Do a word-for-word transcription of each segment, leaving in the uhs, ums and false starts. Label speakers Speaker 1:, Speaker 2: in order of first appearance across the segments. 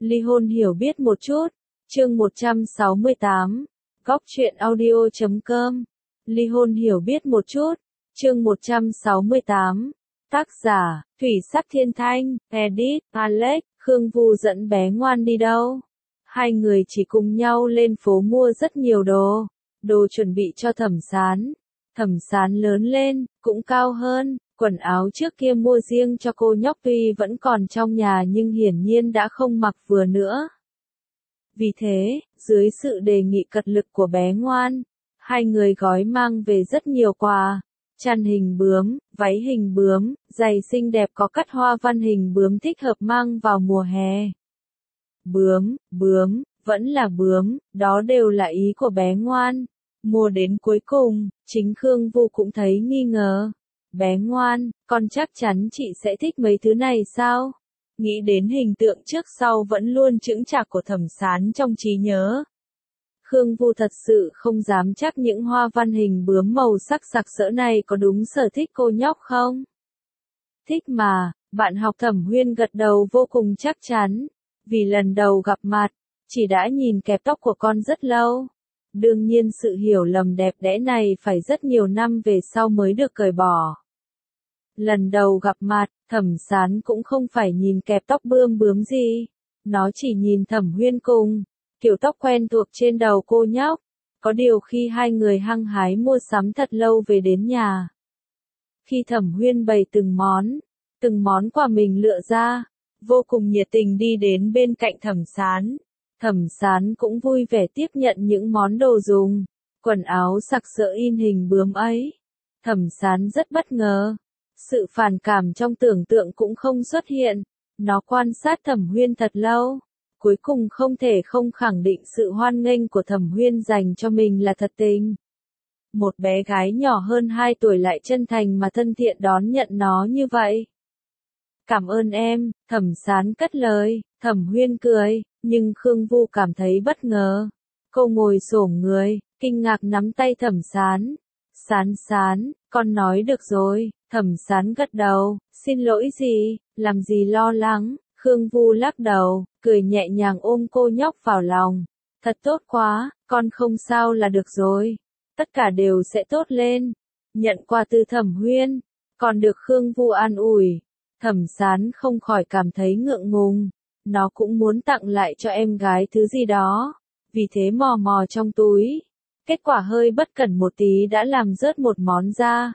Speaker 1: Ly hôn hiểu biết một chút. Chương một trăm sáu mươi tám. Góc truyện audio chấm com. Ly hôn hiểu biết một chút. Chương một trăm sáu mươi tám. Tác giả, Thủy Sắc Thiên Thanh, Edit, Alex, Khương Vu dẫn bé ngoan đi đâu? Hai người chỉ cùng nhau lên phố mua rất nhiều đồ. Đồ chuẩn bị cho Thẩm Sán. Thẩm Sán lớn lên, cũng cao hơn. Quần áo trước kia mua riêng cho cô nhóc tuy vẫn còn trong nhà nhưng hiển nhiên đã không mặc vừa nữa. Vì thế, dưới sự đề nghị cật lực của bé ngoan, hai người gói mang về rất nhiều quà. Chăn hình bướm, váy hình bướm, giày xinh đẹp có cắt hoa văn hình bướm thích hợp mang vào mùa hè. Bướm, bướm, vẫn là bướm, đó đều là ý của bé ngoan. Mua đến cuối cùng, chính Khương Vu cũng thấy nghi ngờ. Bé ngoan, con chắc chắn chị sẽ thích mấy thứ này sao? Nghĩ đến hình tượng trước sau vẫn luôn chững chạc của Thẩm Sán trong trí nhớ. Khương Vu thật sự không dám chắc những hoa văn hình bướm màu sắc sặc sỡ này có đúng sở thích cô nhóc không? Thích mà, bạn học Thẩm Huyên gật đầu vô cùng chắc chắn. Vì lần đầu gặp mặt, chị đã nhìn kẹp tóc của con rất lâu. Đương nhiên sự hiểu lầm đẹp đẽ này phải rất nhiều năm về sau mới được cởi bỏ. Lần đầu gặp mặt, Thẩm Sán cũng không phải nhìn kẹp tóc bươm bướm gì. Nó chỉ nhìn Thẩm Huyên cùng. Kiểu tóc quen thuộc trên đầu cô nhóc. Có điều khi hai người hăng hái mua sắm thật lâu về đến nhà. Khi Thẩm Huyên bày từng món, từng món quà mình lựa ra, vô cùng nhiệt tình đi đến bên cạnh Thẩm Sán. Thẩm Sán cũng vui vẻ tiếp nhận những món đồ dùng, quần áo sặc sỡ in hình bướm ấy. Thẩm Sán rất bất ngờ. Sự phản cảm trong tưởng tượng cũng không xuất hiện. Nó quan sát Thẩm Huyên thật lâu. Cuối cùng không thể không khẳng định sự hoan nghênh của Thẩm Huyên dành cho mình là thật tình. Một bé gái nhỏ hơn hai tuổi lại chân thành mà thân thiện đón nhận nó như vậy. Cảm ơn em, Thẩm Sán cất lời. Thẩm Huyên cười, nhưng Khương Vu cảm thấy bất ngờ. Cô ngồi xổm người, kinh ngạc nắm tay Thẩm Sán. Sán Sán, con nói được rồi. Thẩm Sán gật đầu, xin lỗi gì, làm gì lo lắng. Khương Vu lắc đầu, cười nhẹ nhàng ôm cô nhóc vào lòng. Thật tốt quá, con không sao là được rồi. Tất cả đều sẽ tốt lên. Nhận quà từ Thẩm Huyên, còn được Khương Vu an ủi. Thẩm Sán không khỏi cảm thấy ngượng ngùng. Nó cũng muốn tặng lại cho em gái thứ gì đó. Vì thế mò mò trong túi. Kết quả hơi bất cẩn một tí đã làm rớt một món ra.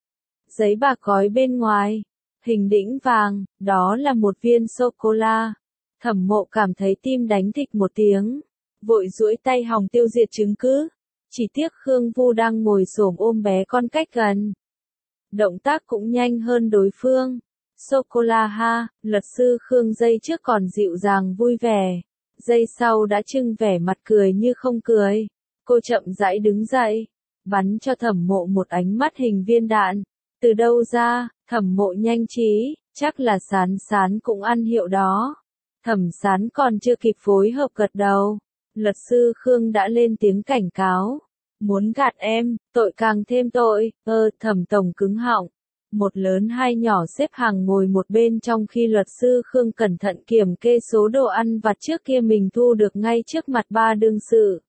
Speaker 1: Giấy bạc gói bên ngoài. Hình đĩnh vàng, đó là một viên sô-cô-la. Thẩm Mộ cảm thấy tim đánh thịch một tiếng. Vội duỗi tay hòng tiêu diệt chứng cứ. Chỉ tiếc Khương Vu đang ngồi xổm ôm bé con cách gần. Động tác cũng nhanh hơn đối phương. Sô-cô-la ha, luật sư Khương giây trước còn dịu dàng vui vẻ. Giây sau đã trưng vẻ mặt cười như không cười. Cô chậm rãi đứng dậy. Bắn cho Thẩm Mộ một ánh mắt hình viên đạn. Từ đâu ra? Thẩm Mộ nhanh trí, chắc là Sán Sán cũng ăn hiệu đó. Thẩm Sán còn chưa kịp phối hợp gật đầu. Luật sư Khương đã lên tiếng cảnh cáo. Muốn gạt em, tội càng thêm tội. Ơ, Thẩm Tổng cứng họng. Một lớn hai nhỏ xếp hàng ngồi một bên trong khi luật sư Khương cẩn thận kiểm kê số đồ ăn vặt trước kia mình thu được ngay trước mặt ba đương sự.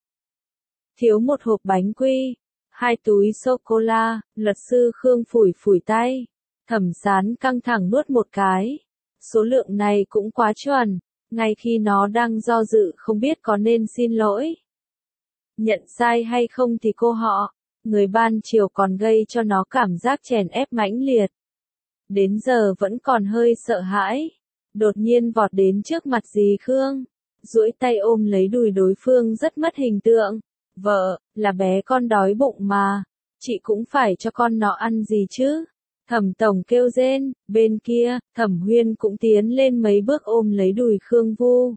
Speaker 1: Thiếu một hộp bánh quy, hai túi sô-cô-la, luật sư Khương phủi phủi tay. Thẩm Sán căng thẳng nuốt một cái. Số lượng này cũng quá chuẩn. Ngay khi nó đang do dự không biết có nên xin lỗi, nhận sai hay không thì cô họ, người ban chiều còn gây cho nó cảm giác chèn ép mãnh liệt. Đến giờ vẫn còn hơi sợ hãi. Đột nhiên vọt đến trước mặt dì Khương. Duỗi tay ôm lấy đùi đối phương rất mất hình tượng. Vợ, là bé con đói bụng mà. Chị cũng phải cho con nó ăn gì chứ. Thẩm Tổng kêu rên, bên kia, Thẩm Huyên cũng tiến lên mấy bước ôm lấy đùi Khương Vu.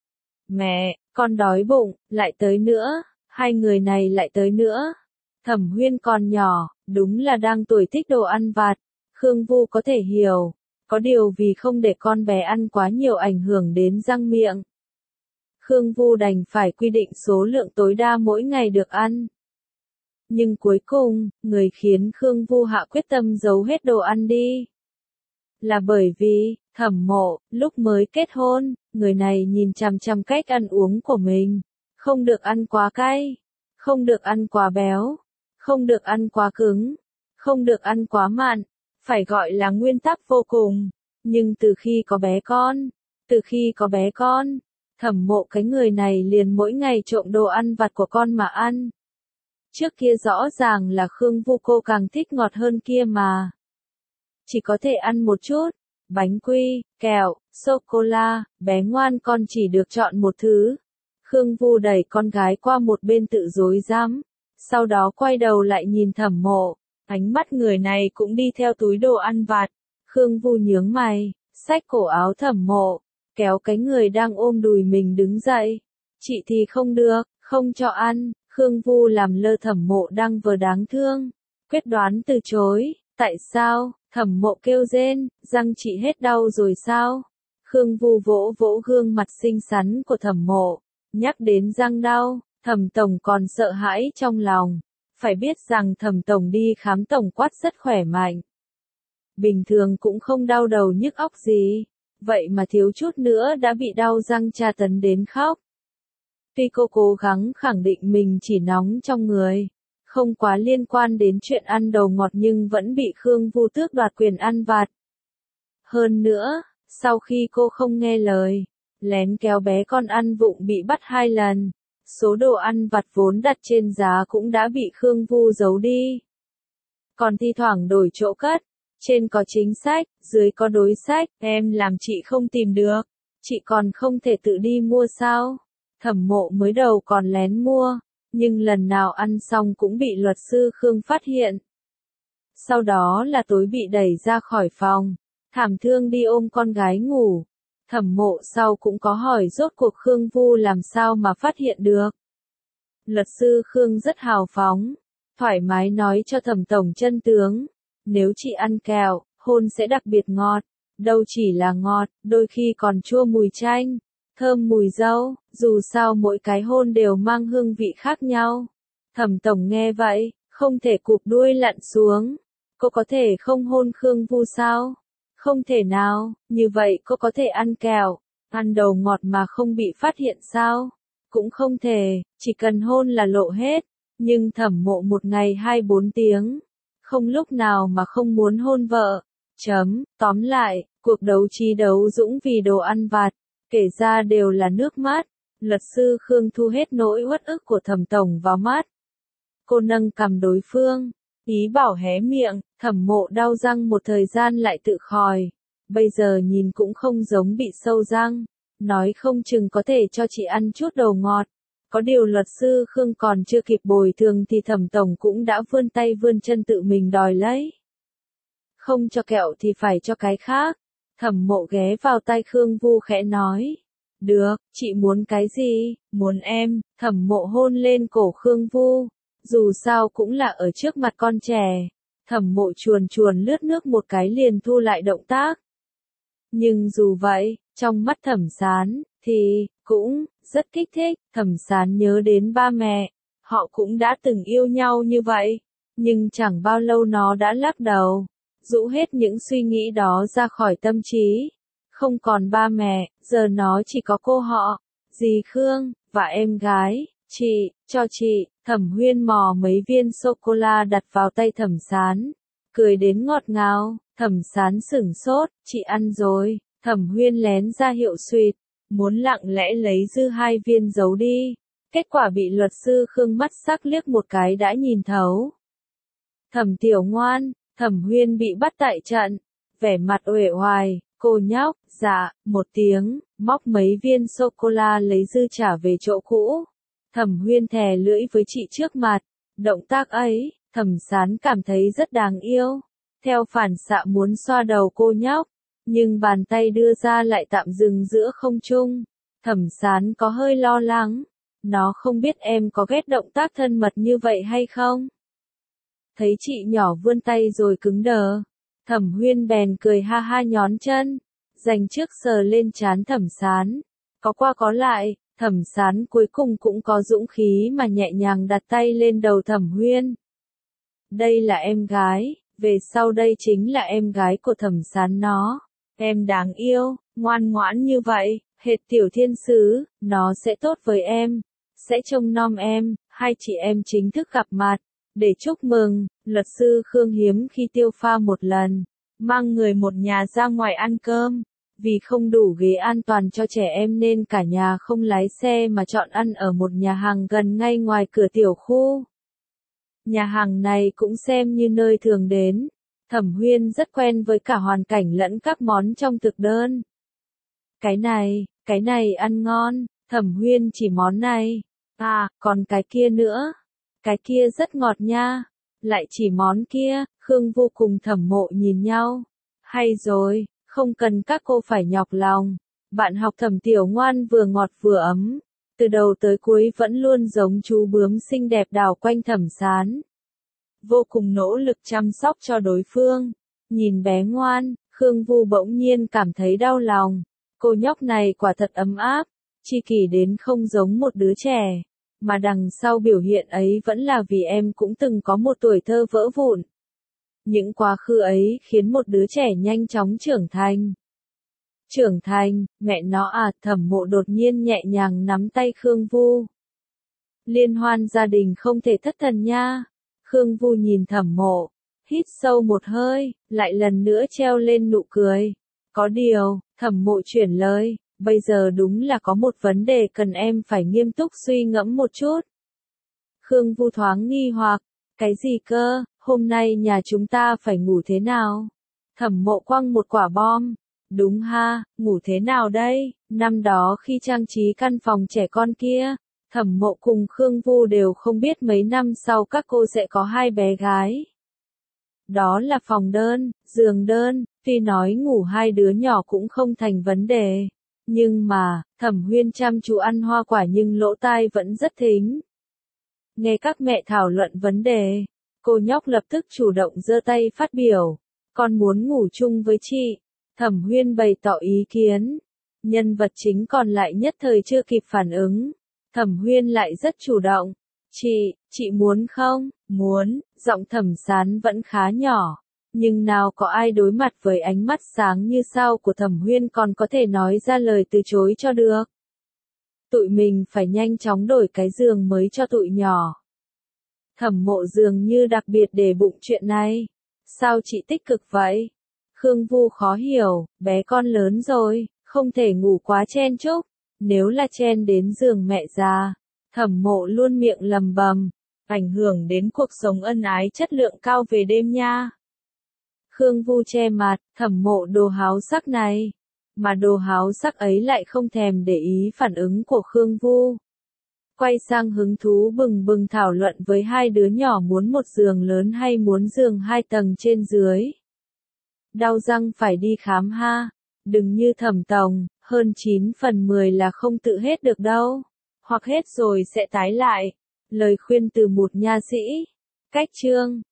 Speaker 1: Mẹ, con đói bụng, lại tới nữa, hai người này lại tới nữa. Thẩm Huyên còn nhỏ, đúng là đang tuổi thích đồ ăn vặt. Khương Vu có thể hiểu, có điều vì không để con bé ăn quá nhiều ảnh hưởng đến răng miệng. Khương Vu đành phải quy định số lượng tối đa mỗi ngày được ăn. Nhưng cuối cùng, người khiến Khương Vu hạ quyết tâm giấu hết đồ ăn đi. Là bởi vì, Thẩm Mộ, lúc mới kết hôn, Người này nhìn chằm chằm cách ăn uống của mình. Không được ăn quá cay. Không được ăn quá béo. Không được ăn quá cứng. Không được ăn quá mặn. Phải gọi là nguyên tắc vô cùng. Nhưng từ khi có bé con, từ khi có bé con, Thẩm Mộ cái người này liền mỗi ngày trộm đồ ăn vặt của con mà ăn. Trước kia rõ ràng là Khương Vu cô càng thích ngọt hơn kia mà. Chỉ có thể ăn một chút, bánh quy, kẹo, sô-cô-la, bé ngoan con chỉ được chọn một thứ. Khương Vu đẩy con gái qua một bên tự rối rắm, sau đó quay đầu lại nhìn Thẩm Mộ, ánh mắt người này cũng đi theo túi đồ ăn vặt. Khương Vu nhướng mày, xách cổ áo Thẩm Mộ, kéo cái người đang ôm đùi mình đứng dậy. Chị thì không được, không cho ăn. Khương Vu làm lơ Thẩm Mộ đang vừa đáng thương, quyết đoán từ chối. Tại sao? Thẩm Mộ kêu rên, răng chị hết đau rồi sao? Khương Vu vỗ vỗ gương mặt xinh xắn của Thẩm Mộ, nhắc đến răng đau, Thẩm Tổng còn sợ hãi trong lòng. Phải biết rằng Thẩm Tổng đi khám tổng quát rất khỏe mạnh. Bình thường cũng không đau đầu nhức óc gì, vậy mà thiếu chút nữa đã bị đau răng tra tấn đến khóc. Tuy cô cố gắng khẳng định mình chỉ nóng trong người, không quá liên quan đến chuyện ăn đồ ngọt nhưng vẫn bị Khương Vu tước đoạt quyền ăn vặt. Hơn nữa, sau khi cô không nghe lời, lén kéo bé con ăn vụng bị bắt hai lần, số đồ ăn vặt vốn đặt trên giá cũng đã bị Khương Vu giấu đi. Còn thi thoảng đổi chỗ cất, trên có chính sách, dưới có đối sách, em làm chị không tìm được, chị còn không thể tự đi mua sao? Thẩm Mộ mới đầu còn lén mua, nhưng lần nào ăn xong cũng bị luật sư Khương phát hiện. Sau đó là tối bị đẩy ra khỏi phòng, thảm thương đi ôm con gái ngủ. Thẩm Mộ sau cũng có hỏi rốt cuộc Khương Vu làm sao mà phát hiện được. Luật sư Khương rất hào phóng, thoải mái nói cho Thẩm Tổng chân tướng. Nếu chị ăn kẹo, hôn sẽ đặc biệt ngọt, đâu chỉ là ngọt, đôi khi còn chua mùi chanh, thơm mùi dâu, dù sao mỗi cái hôn đều mang hương vị khác nhau. Thẩm Tổng nghe vậy, không thể cụp đuôi lặn xuống. Cô có thể không hôn Khương Vu sao? Không thể nào, như vậy cô có thể ăn kẹo, ăn đầu ngọt mà không bị phát hiện sao? Cũng không thể, chỉ cần hôn là lộ hết. Nhưng Thẩm Mộ một ngày hai bốn tiếng, không lúc nào mà không muốn hôn vợ. Chấm, tóm lại, cuộc đấu trí đấu dũng vì đồ ăn vặt, kể ra đều là nước mắt. Luật sư Khương thu hết nỗi uất ức của Thẩm Tổng vào mắt. Cô nâng cằm đối phương, ý bảo hé miệng. Thẩm Mộ đau răng một thời gian lại tự khòi. Bây giờ nhìn cũng không giống bị sâu răng, nói không chừng có thể cho chị ăn chút đồ ngọt. Có điều luật sư Khương còn chưa kịp bồi thường thì Thẩm Tổng cũng đã vươn tay vươn chân tự mình đòi lấy. Không cho kẹo thì phải cho cái khác. Thẩm Mộ ghé vào tay Khương Vu khẽ nói. Được, chị muốn cái gì? Muốn em. Thẩm Mộ hôn lên cổ Khương Vu. Dù sao cũng là ở trước mặt con trẻ. Thẩm Mộ chuồn chuồn lướt nước một cái liền thu lại động tác. Nhưng dù vậy, trong mắt Thẩm Sán, thì, cũng, rất kích thích. Thẩm Sán nhớ đến ba mẹ. Họ cũng đã từng yêu nhau như vậy. Nhưng chẳng bao lâu nó đã lắc đầu. Rũ hết những suy nghĩ đó ra khỏi tâm trí. Không còn ba mẹ, giờ nó chỉ có cô họ, dì Khương, và em gái. Chị, cho chị. Thẩm Huyên mò mấy viên sô-cô-la đặt vào tay Thẩm Sán. Cười đến ngọt ngào. Thẩm Sán sửng sốt, chị ăn rồi. Thẩm Huyên lén ra hiệu suýt, muốn lặng lẽ lấy dư hai viên giấu đi. Kết quả bị luật sư Khương mắt sắc liếc một cái đã nhìn thấu. Thẩm Tiểu Ngoan, Thẩm Huyên bị bắt tại trận, vẻ mặt uể oải. Cô nhóc, dạ, một tiếng, móc mấy viên sô-cô-la lấy dư trả về chỗ cũ. Thẩm Huyên thè lưỡi với chị trước mặt. Động tác ấy, Thẩm Sán cảm thấy rất đáng yêu. Theo phản xạ muốn xoa đầu cô nhóc, nhưng bàn tay đưa ra lại tạm dừng giữa không trung. Thẩm Sán có hơi lo lắng. Nó không biết em có ghét động tác thân mật như vậy hay không? Thấy chị nhỏ vươn tay rồi cứng đờ. Thẩm Huyên bèn cười ha ha nhón chân, dành trước sờ lên trán Thẩm Sán. Có qua có lại, Thẩm Sán cuối cùng cũng có dũng khí mà nhẹ nhàng đặt tay lên đầu Thẩm Huyên. Đây là em gái, về sau đây chính là em gái của Thẩm Sán nó. Em đáng yêu, ngoan ngoãn như vậy, Hệt tiểu thiên sứ, nó sẽ tốt với em, sẽ trông nom em, hai chị em chính thức gặp mặt. Để chúc mừng, luật sư Khương hiếm khi tiêu pha một lần, mang người một nhà ra ngoài ăn cơm. Vì không đủ ghế an toàn cho trẻ em nên cả nhà không lái xe mà chọn ăn ở một nhà hàng gần ngay ngoài cửa tiểu khu. Nhà hàng này cũng xem như nơi thường đến. Thẩm Huyên rất quen với cả hoàn cảnh lẫn các món trong thực đơn. Cái này, cái này ăn ngon, Thẩm Huyên chỉ món này. À, còn cái kia nữa. Cái kia rất ngọt nha. Lại chỉ món kia, Khương vô cùng Thẩm Mộ nhìn nhau. Hay rồi, không cần các cô phải nhọc lòng. Bạn học Thẩm Tiểu ngoan vừa ngọt vừa ấm. Từ đầu tới cuối vẫn luôn giống chú bướm xinh đẹp đảo quanh Thẩm Sán. Vô cùng nỗ lực chăm sóc cho đối phương. Nhìn bé ngoan, Khương Vu bỗng nhiên cảm thấy đau lòng. Cô nhóc này quả thật ấm áp, chi kỷ đến không giống một đứa trẻ. Mà đằng sau biểu hiện ấy vẫn là vì em cũng từng có một tuổi thơ vỡ vụn. Những quá khứ ấy khiến một đứa trẻ nhanh chóng trưởng thành. Trưởng thành, mẹ nó à, Thẩm Mộ đột nhiên nhẹ nhàng nắm tay Khương Vu. Liên hoan gia đình không thể thất thần nha. Khương Vu nhìn Thẩm Mộ, hít sâu một hơi, lại lần nữa treo lên nụ cười. Có điều, Thẩm Mộ chuyển lời, bây giờ đúng là có một vấn đề cần em phải nghiêm túc suy ngẫm một chút. Khương Vu thoáng nghi hoặc, cái gì cơ, hôm nay nhà chúng ta phải ngủ thế nào? Thẩm Mộ quăng một quả bom. Đúng ha, ngủ thế nào đây? Năm đó khi trang trí căn phòng trẻ con kia, Thẩm Mộ cùng Khương Vu đều không biết mấy năm sau các cô sẽ có hai bé gái. Đó là phòng đơn, giường đơn, tuy nói ngủ hai đứa nhỏ cũng không thành vấn đề. Nhưng mà, Thẩm Huyên chăm chú ăn hoa quả nhưng lỗ tai vẫn rất thính. Nghe các mẹ thảo luận vấn đề, cô nhóc lập tức chủ động giơ tay phát biểu. Con muốn ngủ chung với chị. Thẩm Huyên bày tỏ ý kiến. Nhân vật chính còn lại nhất thời chưa kịp phản ứng. Thẩm Huyên lại rất chủ động. Chị, chị muốn không? Muốn, giọng Thẩm Sán vẫn khá nhỏ. Nhưng nào có ai đối mặt với ánh mắt sáng như sao của Thẩm Huyên còn có thể nói ra lời từ chối cho được. Tụi mình phải nhanh chóng đổi cái giường mới cho tụi nhỏ. Thẩm Mộ dường như đặc biệt để bụng chuyện này. Sao chị tích cực vậy? Khương Vu khó hiểu, bé con lớn rồi, không thể ngủ quá chen chúc. Nếu là chen đến giường mẹ già, Thẩm Mộ luôn miệng lầm bầm, ảnh hưởng đến cuộc sống ân ái chất lượng cao về đêm nha. Khương Vu che mặt, Thẩm Mộ đồ háo sắc này. Mà đồ háo sắc ấy lại không thèm để ý phản ứng của Khương Vu. Quay sang hứng thú bừng bừng thảo luận với hai đứa nhỏ muốn một giường lớn hay muốn giường hai tầng trên dưới. Đau răng phải đi khám ha. Đừng như Thẩm Tổng, hơn chín phần mười là không tự hết được đâu. Hoặc hết rồi sẽ tái lại. Lời khuyên từ một nha sĩ. Cách chương